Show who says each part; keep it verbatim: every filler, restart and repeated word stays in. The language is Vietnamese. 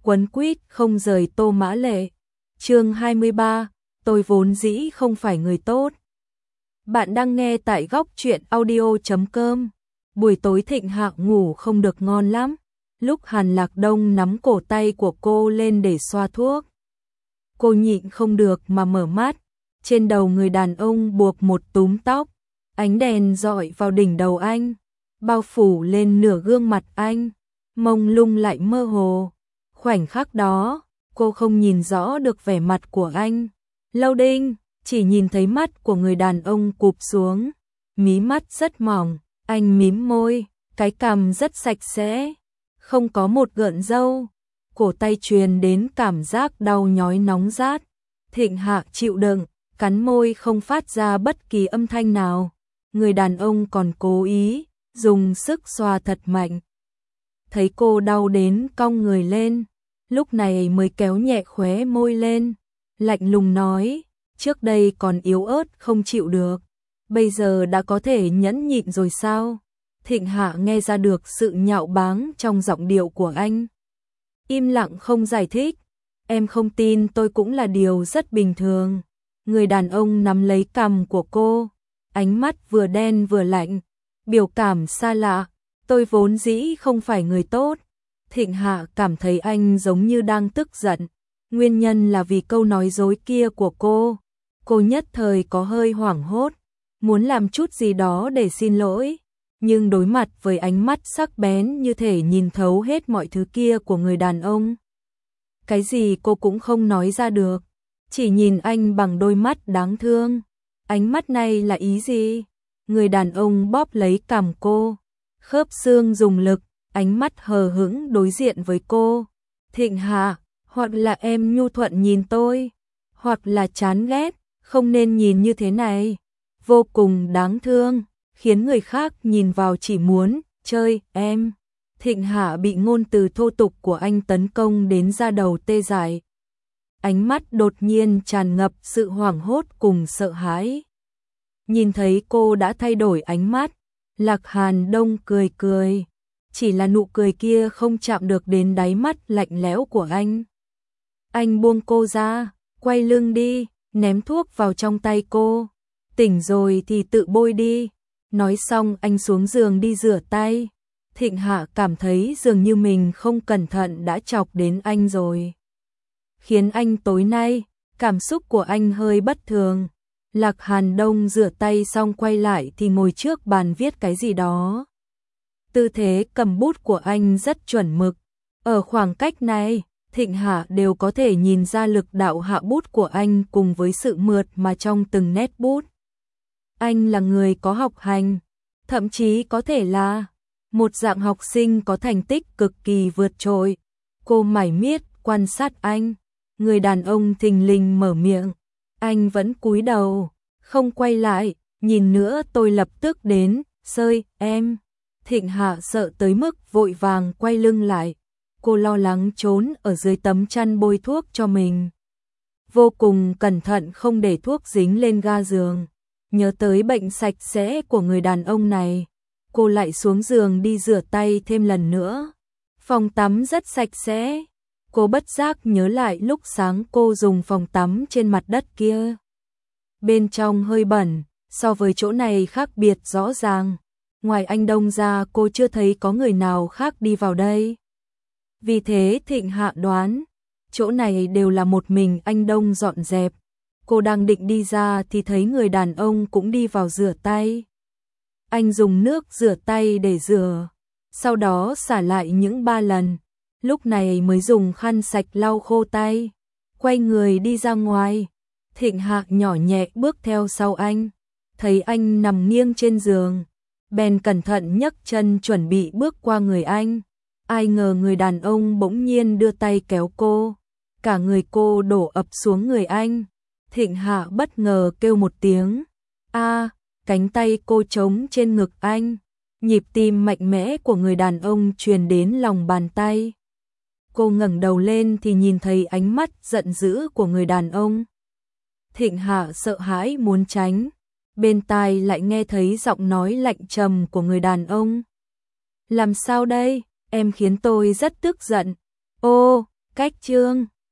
Speaker 1: quấn quýt không rời Tô Mã Lệ. Chương hai mươi ba, tôi vốn dĩ không phải người tốt. Bạn đang nghe tại góc truyện audio chấm com. Buổi tối Thịnh Hạ ngủ không được ngon lắm. Lúc Hàn Lạc Đông nắm cổ tay của cô lên để xoa thuốc, cô nhịn không được mà mở mắt. Trên đầu người đàn ông buộc một túm tóc, ánh đèn rọi vào đỉnh đầu anh, bao phủ lên nửa gương mặt anh, mông lung lại mơ hồ. Khoảnh khắc đó, cô không nhìn rõ được vẻ mặt của anh. Lâu đinh, chỉ nhìn thấy mắt của người đàn ông cụp xuống, mí mắt rất mỏng, anh mím môi, cái cằm rất sạch sẽ, không có một gợn râu. Cổ tay truyền đến cảm giác đau nhói nóng rát. Thịnh Hạ chịu đựng, cắn môi không phát ra bất kỳ âm thanh nào. Người đàn ông còn cố ý dùng sức xoa thật mạnh. Thấy cô đau đến cong người lên, lúc này mới kéo nhẹ khóe môi lên, lạnh lùng nói, trước đây còn yếu ớt không chịu được, bây giờ đã có thể nhẫn nhịn rồi sao? Thịnh Hạ nghe ra được sự nhạo báng trong giọng điệu của anh. Im lặng không giải thích, em không tin tôi cũng là điều rất bình thường. Người đàn ông nắm lấy cằm của cô, ánh mắt vừa đen vừa lạnh, biểu cảm xa lạ, tôi vốn dĩ không phải người tốt. Thịnh Hạ cảm thấy anh giống như đang tức giận, nguyên nhân là vì câu nói dối kia của cô. Cô nhất thời có hơi hoảng hốt, muốn làm chút gì đó để xin lỗi, nhưng đối mặt với ánh mắt sắc bén như thể nhìn thấu hết mọi thứ kia của người đàn ông, cái gì cô cũng không nói ra được, chỉ nhìn anh bằng đôi mắt đáng thương. Ánh mắt này là ý gì? Người đàn ông bóp lấy cằm cô, khớp xương dùng lực, ánh mắt hờ hững đối diện với cô. Thịnh Hạ, hoặc là em nhu thuận nhìn tôi, hoặc là chán ghét, không nên nhìn như thế này. Vô cùng đáng thương, khiến người khác nhìn vào chỉ muốn chơi em. Thịnh Hạ bị ngôn từ thô tục của anh tấn công đến da đầu tê dại. Ánh mắt đột nhiên tràn ngập sự hoảng hốt cùng sợ hãi. Nhìn thấy cô đã thay đổi ánh mắt, Lạc Hàn Đông cười cười, chỉ là nụ cười kia không chạm được đến đáy mắt lạnh lẽo của anh. Anh buông cô ra, quay lưng đi, ném thuốc vào trong tay cô. Tỉnh rồi thì tự bôi đi. Nói xong anh xuống giường đi rửa tay. Thịnh Hạ cảm thấy dường như mình không cẩn thận đã chọc đến anh rồi, khiến anh tối nay, cảm xúc của anh hơi bất thường. Lạc Hàn Đông rửa tay xong quay lại thì ngồi trước bàn viết cái gì đó. Tư thế cầm bút của anh rất chuẩn mực. Ở khoảng cách này, Thịnh Hạ đều có thể nhìn ra lực đạo hạ bút của anh cùng với sự mượt mà trong từng nét bút. Anh là người có học hành, thậm chí có thể là một dạng học sinh có thành tích cực kỳ vượt trội. Cô mải miết quan sát anh. Người đàn ông thình lình mở miệng, anh vẫn cúi đầu, không quay lại, nhìn nữa tôi lập tức đến, sơi, em. Thịnh Hạ sợ tới mức vội vàng quay lưng lại, cô lo lắng trốn ở dưới tấm chăn bôi thuốc cho mình. Vô cùng cẩn thận không để thuốc dính lên ga giường, nhớ tới bệnh sạch sẽ của người đàn ông này, cô lại xuống giường đi rửa tay thêm lần nữa. Phòng tắm rất sạch sẽ. Cô bất giác nhớ lại lúc sáng cô dùng phòng tắm trên mặt đất kia. Bên trong hơi bẩn, so với chỗ này khác biệt rõ ràng. Ngoài anh Đông ra cô chưa thấy có người nào khác đi vào đây. Vì thế Thịnh Hạ đoán, chỗ này đều là một mình anh Đông dọn dẹp. Cô đang định đi ra thì thấy người đàn ông cũng đi vào rửa tay. Anh dùng nước rửa tay để rửa, sau đó xả lại những ba lần. Lúc này mới dùng khăn sạch lau khô tay, quay người đi ra ngoài. Thịnh Hạ nhỏ nhẹ bước theo sau anh, thấy anh nằm nghiêng trên giường, bèn cẩn thận nhấc chân chuẩn bị bước qua người anh. Ai ngờ người đàn ông bỗng nhiên đưa tay kéo cô, cả người cô đổ ập xuống người anh. Thịnh Hạ bất ngờ kêu một tiếng, a, cánh tay cô trống trên ngực anh, nhịp tim mạnh mẽ của người đàn ông truyền đến lòng bàn tay. Cô ngẩng đầu lên thì nhìn thấy ánh mắt giận dữ của người đàn ông. Thịnh Hạ sợ hãi muốn tránh, bên tai lại nghe thấy giọng nói lạnh trầm của người đàn ông. Làm sao đây, em khiến tôi rất tức giận. Ô, Cách chương